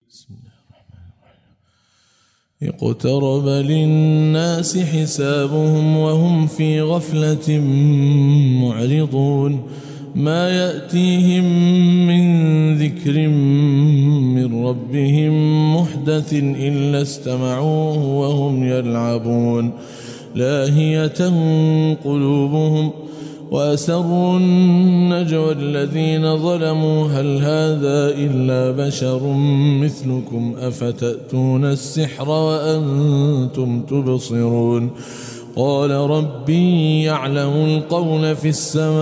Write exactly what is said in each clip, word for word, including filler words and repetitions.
بسم الله الرحمن الرحيم. اقترب للناس حسابهم وهم في غفلة معرضون ما يأتيهم من ذكر من ربهم محدث إلا استمعوه وهم يلعبون لاهية قلوبهم وأسروا النجوى الذين ظلموا هل هذا إلا بشر مثلكم أفتأتون السحر وأنتم تبصرون قال ربي يعلم القول في السماء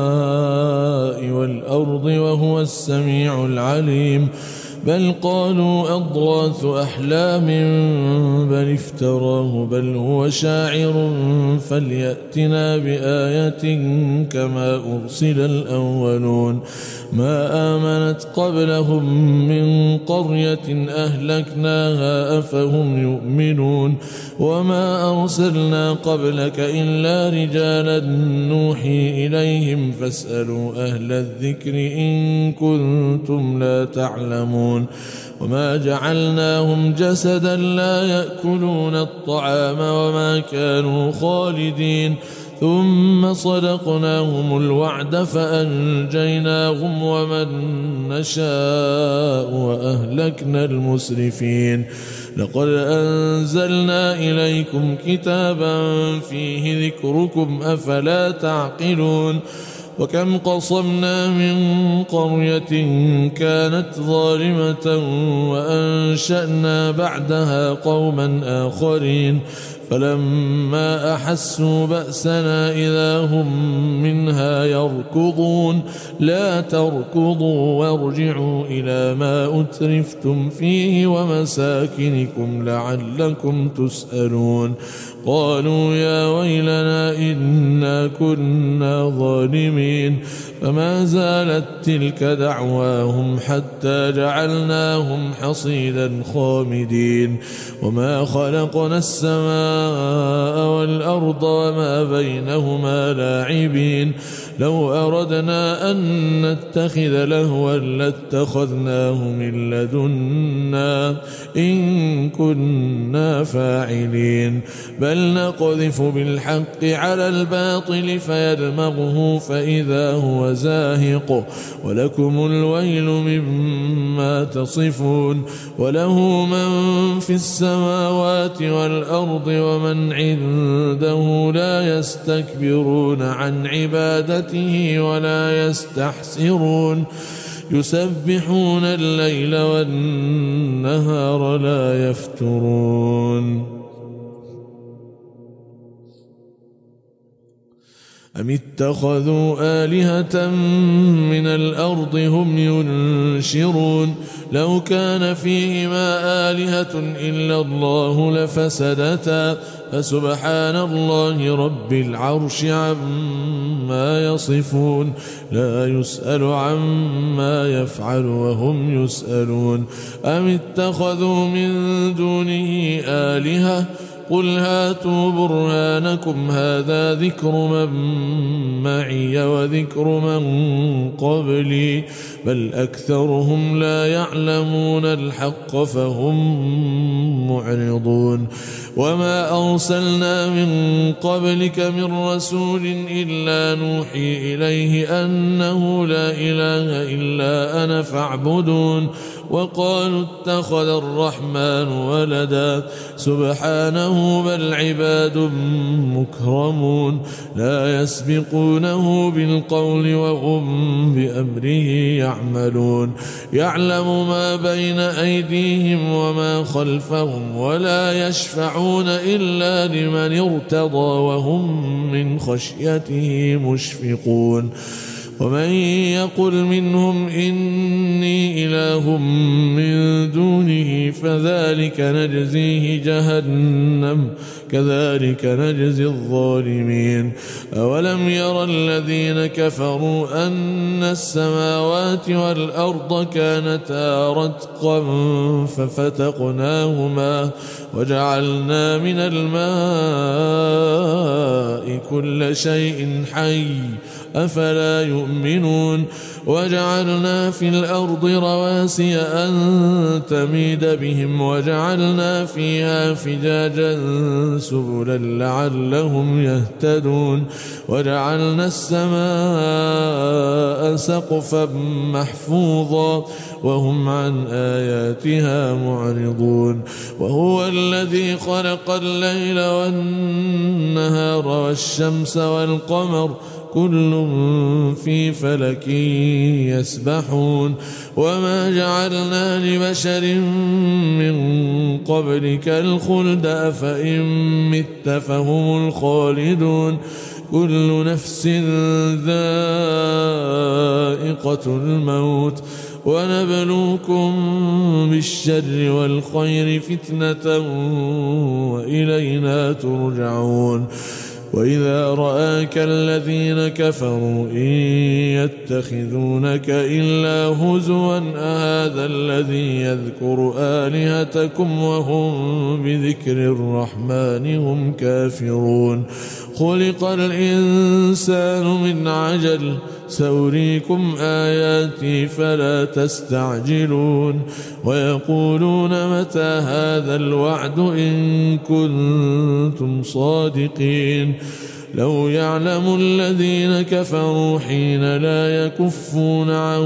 والأرض وهو السميع العليم بل قالوا أضغاث أحلام بل افتراه بل هو شاعر فليأتنا بآية كما أرسل الأولون ما آمنت قبلهم من قرية أهلكناها أفهم يؤمنون وما أرسلنا قبلك إلا رجالا نوحي إليهم فاسألوا أهل الذكر إن كنتم لا تعلمون وما جعلناهم جسدا لا يأكلون الطعام وما كانوا خالدين ثم صدقناهم الوعد فأنجيناهم ومن نشاء وأهلكنا المسرفين لقد أنزلنا إليكم كتابا فيه ذكركم أفلا تعقلون وكم قصمنا من قرية كانت ظالمة وأنشأنا بعدها قوما آخرين فلما أحسوا بأسنا إذا هم منها يركضون لا تركضوا وارجعوا إلى ما أترفتم فيه ومساكنكم لعلكم تسألون قالوا يا ويلنا إنا كنا ظالمين فما زالت تلك دعواهم حتى جعلناهم حصيدا خامدين وما خلقنا السماء والأرض وما بينهما لاعبين لو أردنا أن نتخذ لهوا لاتخذناه من لدنا إن كنا فاعلين بل نقذف بالحق على الباطل فيدمغه فإذا هو زاهق ولكم الويل مما تصفون وله من في السماوات والأرض ومن عنده لا يستكبرون عن عبادته ولا يستحسرون يسبحون الليل والنهار لا يفترون أم اتخذوا آلهة من الأرض هم ينشرون لو كان فيهما آلهة إلا الله لفسدتا فسبحان الله رب العرش عما يصفون لا يسأل عما يفعل وهم يسألون أم اتخذوا من دونه آلهة قل هاتوا برهانكم هذا ذكر من معي وذكر من قبلي بل أكثرهم لا يعلمون الحق فهم معرضون وما أرسلنا من قبلك من رسول إلا نوحي إليه أنه لا إله إلا أنا فاعبدون وقالوا اتخذ الرحمن ولدا سبحانه بل عباد مكرمون لا يسبقونه بالقول وهم بأمره يعملون يعلم ما بين أيديهم وما خلفهم ولا يشفعون إلا لمن ارتضى وهم من خشيته مشفقون ومن يقل منهم إني إله من دونه فذلك نجزيه جهنم كذلك نجزي الظالمين. أولم ير الذين كفروا أن السماوات والأرض كانتا رتقا ففتقناهما وجعلنا من الماء كل شيء حي أفلا يؤمنون. وجعلنا في الأرض رواسي أن تميد بهم وجعلنا فيها فجاجا سبلا لعلهم يهتدون. وجعلنا السماء سقفا محفوظا وهم عن آياتها معرضون. وهو الذي خلق الليل والنهار والشمس والقمر كل في فلك يسبحون. وما جعلنا لبشر من قبلك الخلد أفإن مت فهم الخالدون. كل نفس ذائقة الموت ونبلوكم بالشر والخير فتنة وإلينا ترجعون. وإذا رآك الذين كفروا إن يتخذونك إلا هزوا أهذا الذي يذكر آلهتكم وهم بذكر الرحمن هم كافرون. خلق الإنسان من عجل سأريكم آياتي فلا تستعجلون. ويقولون متى هذا الوعد إن كنتم صادقين. لو يعلم الذين كفروا حين لا يكفون عن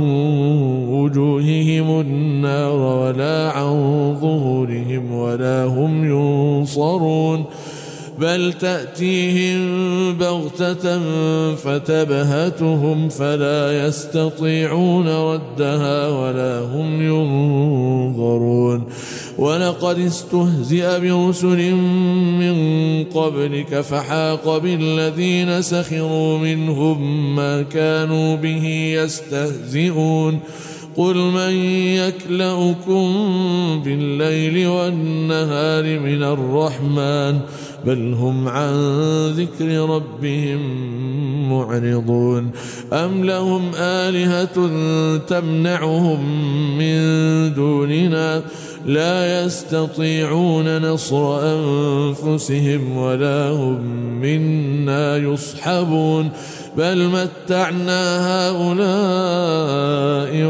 وجوههم النار ولا عن ظهورهم ولا هم ينصرون. بل تأتيهم بغتة فتبهتهم فلا يستطيعون ردها ولا هم ينظرون. ولقد استهزئ برسل من قبلك فحاق بالذين سخروا منهم ما كانوا به يستهزئون. قل من يكلؤكم بالليل والنهار من الرحمن بل هم عن ذكر ربهم معرضون. أم لهم آلهة تمنعهم من دوننا لا يستطيعون نصر أنفسهم ولا هم منا يصحبون. بل متعنا هؤلاء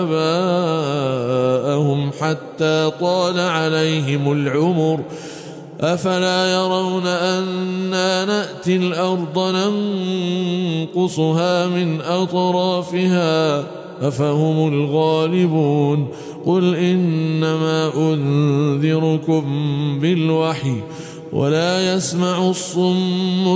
وآباءهم حتى طال عليهم العمر أفلا يرون أنا نأتي الأرض ننقصها من أطرافها أفهم الغالبون. قل إنما أنذركم بالوحي ولا يسمع الصم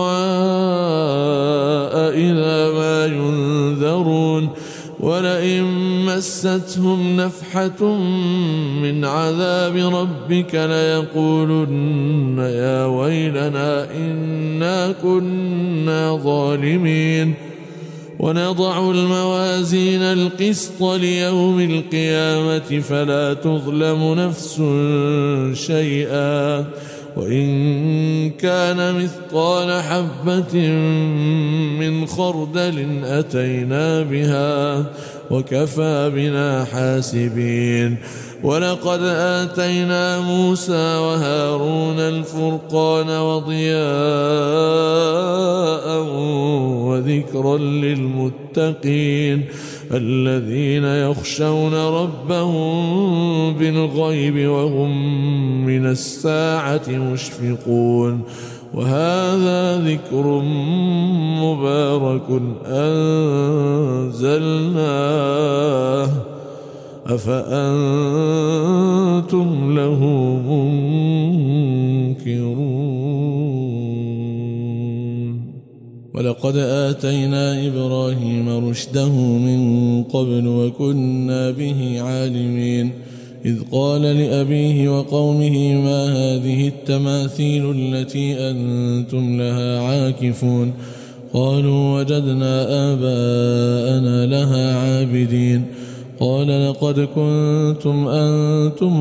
الدعاء إذا ما ينذرون. ولئن مستهم نفحة من عذاب ربك ليقولن يا ويلنا إنا كنا ظالمين. ونضع الموازين القسط ليوم القيامة فلا تظلم نفس شيئا وإن كان مثقال حبة من خردل أتينا بها وكفى بنا حاسبين. ولقد آتينا موسى وهارون الفرقان وضياء وذكرا للمتقين الذين يخشون ربهم بالغيب وهم من الساعة مشفقون. وهذا ذكر مبارك أنزلناه أفأنتم له منكرون. ولقد آتينا إبراهيم رشده من قبل وكنا به عالمين. إذ قال لأبيه وقومه ما هذه التماثيل التي أنتم لها عاكفون. قالوا وجدنا آباءنا لها عابدين. قال لقد كنتم أنتم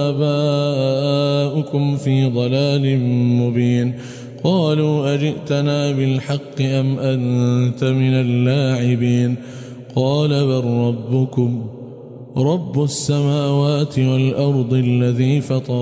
وآباؤكم في ضلال مبين قالوا أجئتنا بالحق أم أنت من اللاعبين قال بل ربكم رب السماوات والأرض الذي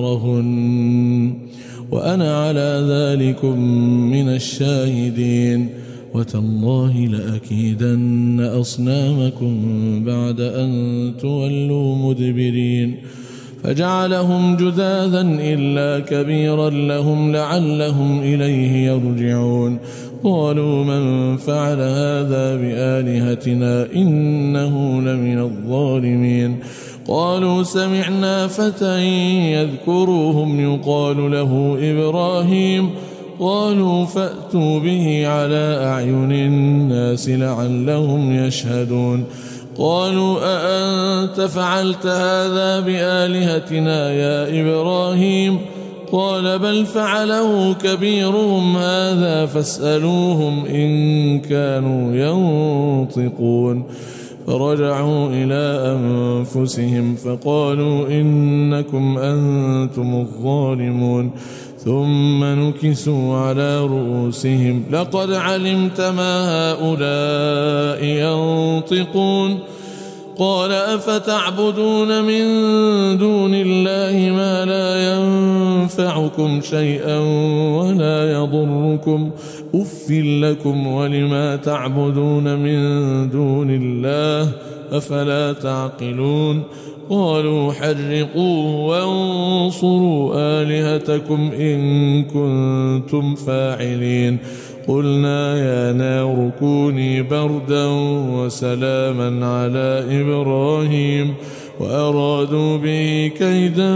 فطرهن وأنا على ذلكم من الشاهدين وتالله لأكيدن أصنامكم بعد أن تولوا مدبرين فجعلهم جذاذا إلا كبيرا لهم لعلهم إليه يرجعون قالوا من فعل هذا بآلهتنا إنه لمن الظالمين قالوا سمعنا فتى يذكرهم يقال له إبراهيم قالوا فأتوا به على أعين الناس لعلهم يشهدون قالوا أأنت فعلت هذا بآلهتنا يا إبراهيم قال بل فعله كبيرهم هذا فاسألوهم إن كانوا ينطقون فرجعوا إلى أنفسهم فقالوا إنكم أنتم الظالمون ثم نكسوا على رؤوسهم لقد علمت ما هؤلاء ينطقون قال أفتعبدون من دون الله ما لا ينفعكم شيئا ولا يضركم أف لكم ولما تعبدون من دون الله أفلا تعقلون قالوا حرقوه وانصروا آلهتكم إن كنتم فاعلين قلنا يا نار كوني بردا وسلاما على إبراهيم وأرادوا به كيدا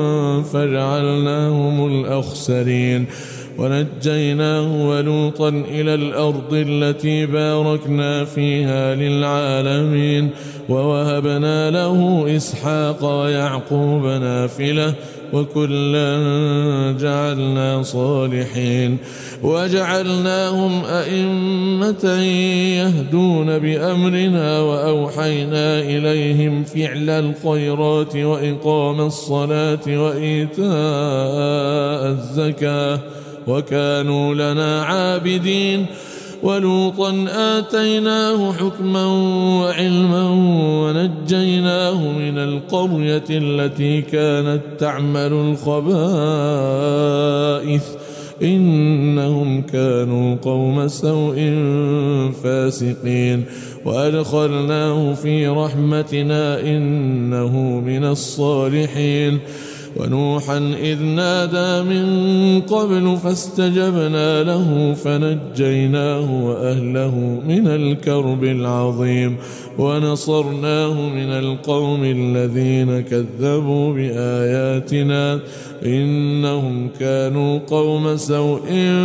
فجعلناهم الأخسرين ونجيناه ولوطا إلى الأرض التي باركنا فيها للعالمين ووهبنا له إسحاق ويعقوب نافلة وكلا جعلنا صالحين وجعلناهم أئمة يهدون بأمرنا وأوحينا إليهم فعل الخيرات وإقام الصلاة وإيتاء الزكاة وكانوا لنا عابدين ولوطا آتيناه حكما وعلما ونجيناه من القرية التي كانت تعمل الخبائث إنهم كانوا قوم سوء فاسقين وأدخلناه في رحمتنا إنه من الصالحين ونوحا إذ نادى من قبل فاستجبنا له فنجيناه وأهله من الكرب العظيم ونصرناه من القوم الذين كذبوا بآياتنا إنهم كانوا قوم سوء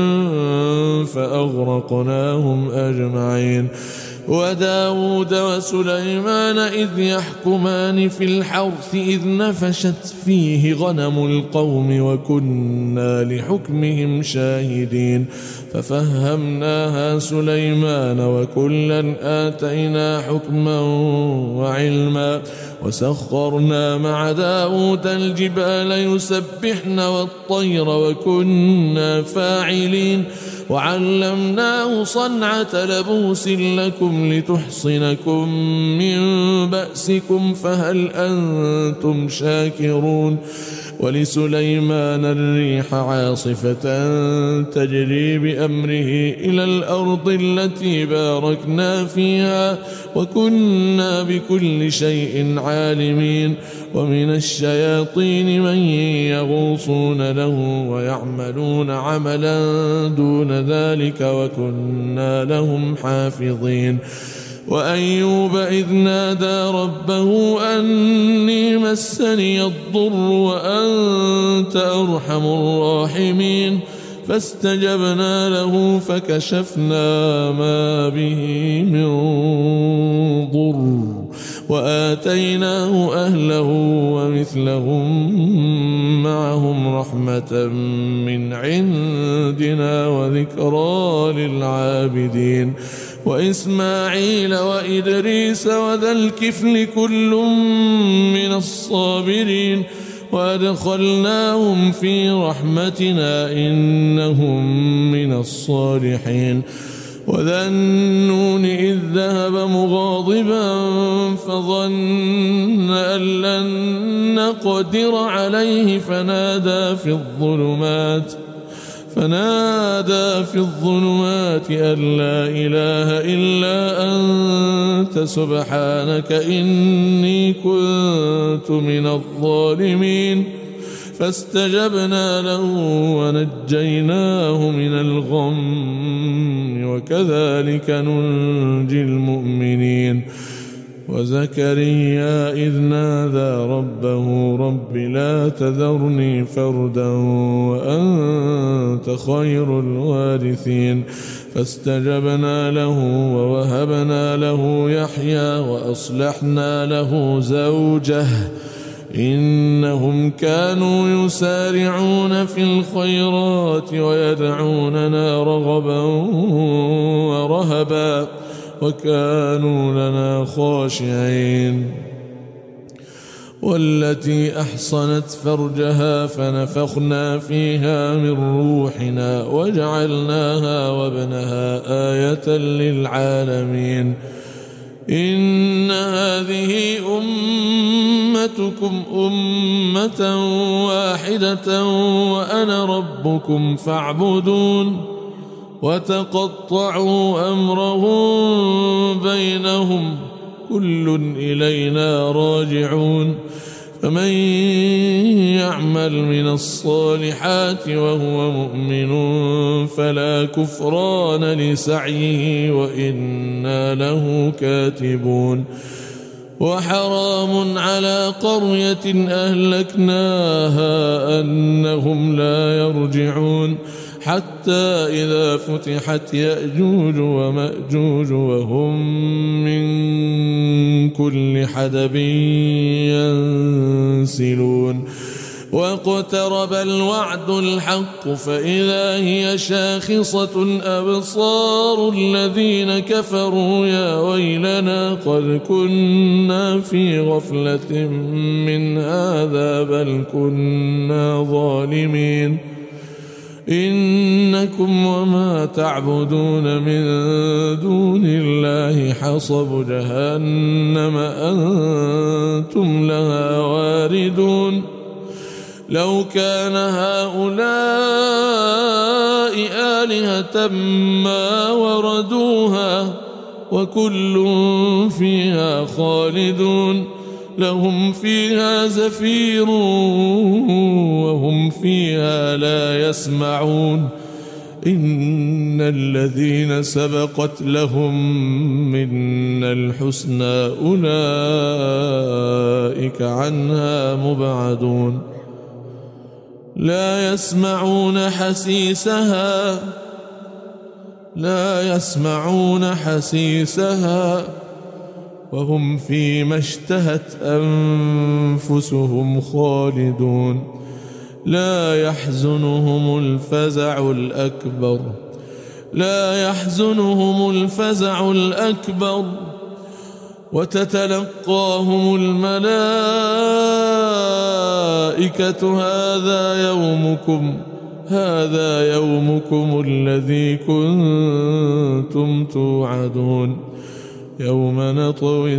فأغرقناهم أجمعين وداود وسليمان إذ يحكمان في الحرث إذ نفشت فيه غنم القوم وكنا لحكمهم شاهدين ففهمناها سليمان وكلا آتينا حكما وعلما وسخرنا مع داود الجبال يسبحن والطير وكنا فاعلين وعلمناه صنعة لبوس لكم لتحصنكم من بأسكم فهل أنتم شاكرون ولسليمان الريح عاصفة تجري بأمره إلى الأرض التي باركنا فيها وكنا بكل شيء عالمين ومن الشياطين من يغوصون له ويعملون عملا دون ذلك وكنا لهم حافظين وأيوب إذ نادى ربه أني مسني الضر وأنت أرحم الراحمين فاستجبنا له فكشفنا ما به من ضر وآتيناه أهله ومثلهم معهم رحمة من عندنا وذكرى للعابدين وإسماعيل وإدريس وذا الكفل كل من الصابرين وأدخلناهم في رحمتنا إنهم من الصالحين وذا النون إذ ذهب مغاضبا فظن أن لن نقدر عليه فنادى في الظلمات فنادى في الظلمات أن لا إله إلا أنت سبحانك إني كنت من الظالمين فاستجبنا له ونجيناه من الغم وكذلك ننجي المؤمنين وزكريا إذ نادى ربه رب لا تذرني فردا وأنت خير الوارثين فاستجبنا له ووهبنا له يحيى وأصلحنا له زوجه إنهم كانوا يسارعون في الخيرات ويدعوننا رغبا ورهبا وكانوا لنا خاشعين والتي أحصنت فرجها فنفخنا فيها من روحنا وجعلناها وابنها آية للعالمين إن هذه أمتكم أمة واحدة وأنا ربكم فاعبدون وتقطعوا أمرهم بينهم كل إلينا راجعون فمن يعمل من الصالحات وهو مؤمن فلا كفران لسعيه وإنا له كاتبون وحرام على قرية أهلكناها أنهم لا يرجعون حتى إذا فتحت يأجوج ومأجوج وهم من كل حدب ينسلون واقترب الوعد الحق فإذا هي شاخصة أبصار الذين كفروا يا ويلنا قد كنا في غفلة من هذا بل كنا ظالمين إنكم وما تعبدون من دون الله حصب جهنم أنتم لها واردون لو كان هؤلاء آلهة ما وردوها وكل فيها خالدون لهم فيها زفير وهم فيها لا يسمعون إن الذين سبقت لهم منا الحسنى أولئك عنها مبعدون لا يسمعون حسيسها لا يسمعون حسيسها وهم فيما اشتهت أنفسهم خالدون لا يحزنهم الفزع الأكبر لا يحزنهم الفزع الأكبر وتتلقاهم الملائكة هذا يومكم هذا يومكم الذي كنتم توعدون يوم نطوي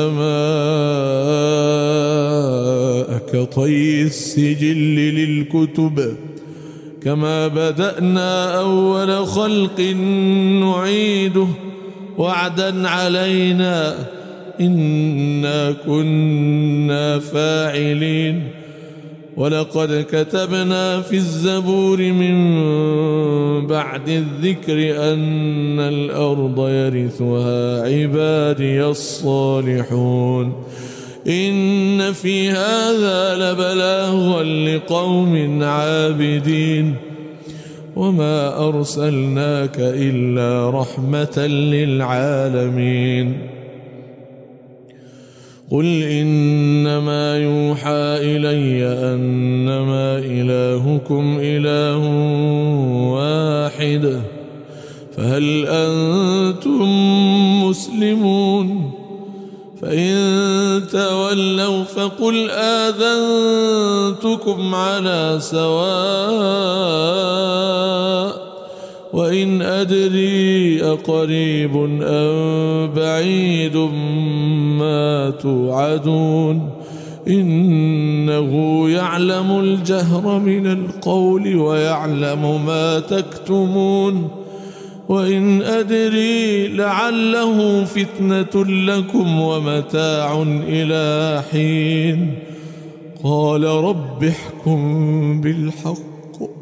السماء كطي السجل للكتب كما بدأنا أول خلق نعيده وعدا علينا إنا كنا فاعلين ولقد كتبنا في الزبور من بعد الذكر أن الأرض يرثها عبادي الصالحون إن في هذا لبلاغا لقوم عابدين وما أرسلناك إلا رحمة للعالمين قل إنما يوحى إلي أنما إلهكم إله واحد فهل أنتم قل آذنتكم على سواء وإن أدري أقريب أم بعيد ما توعدون إنه يعلم الجهر من القول ويعلم ما تكتمون وإن أدري لعله فتنة لكم ومتاع إلى حين قال رب احكم بالحق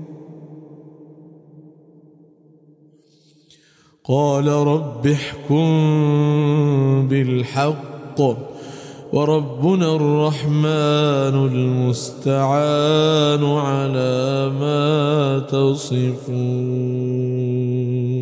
قال رب احكم بالحق وربنا الرحمن المستعان على ما تصفون.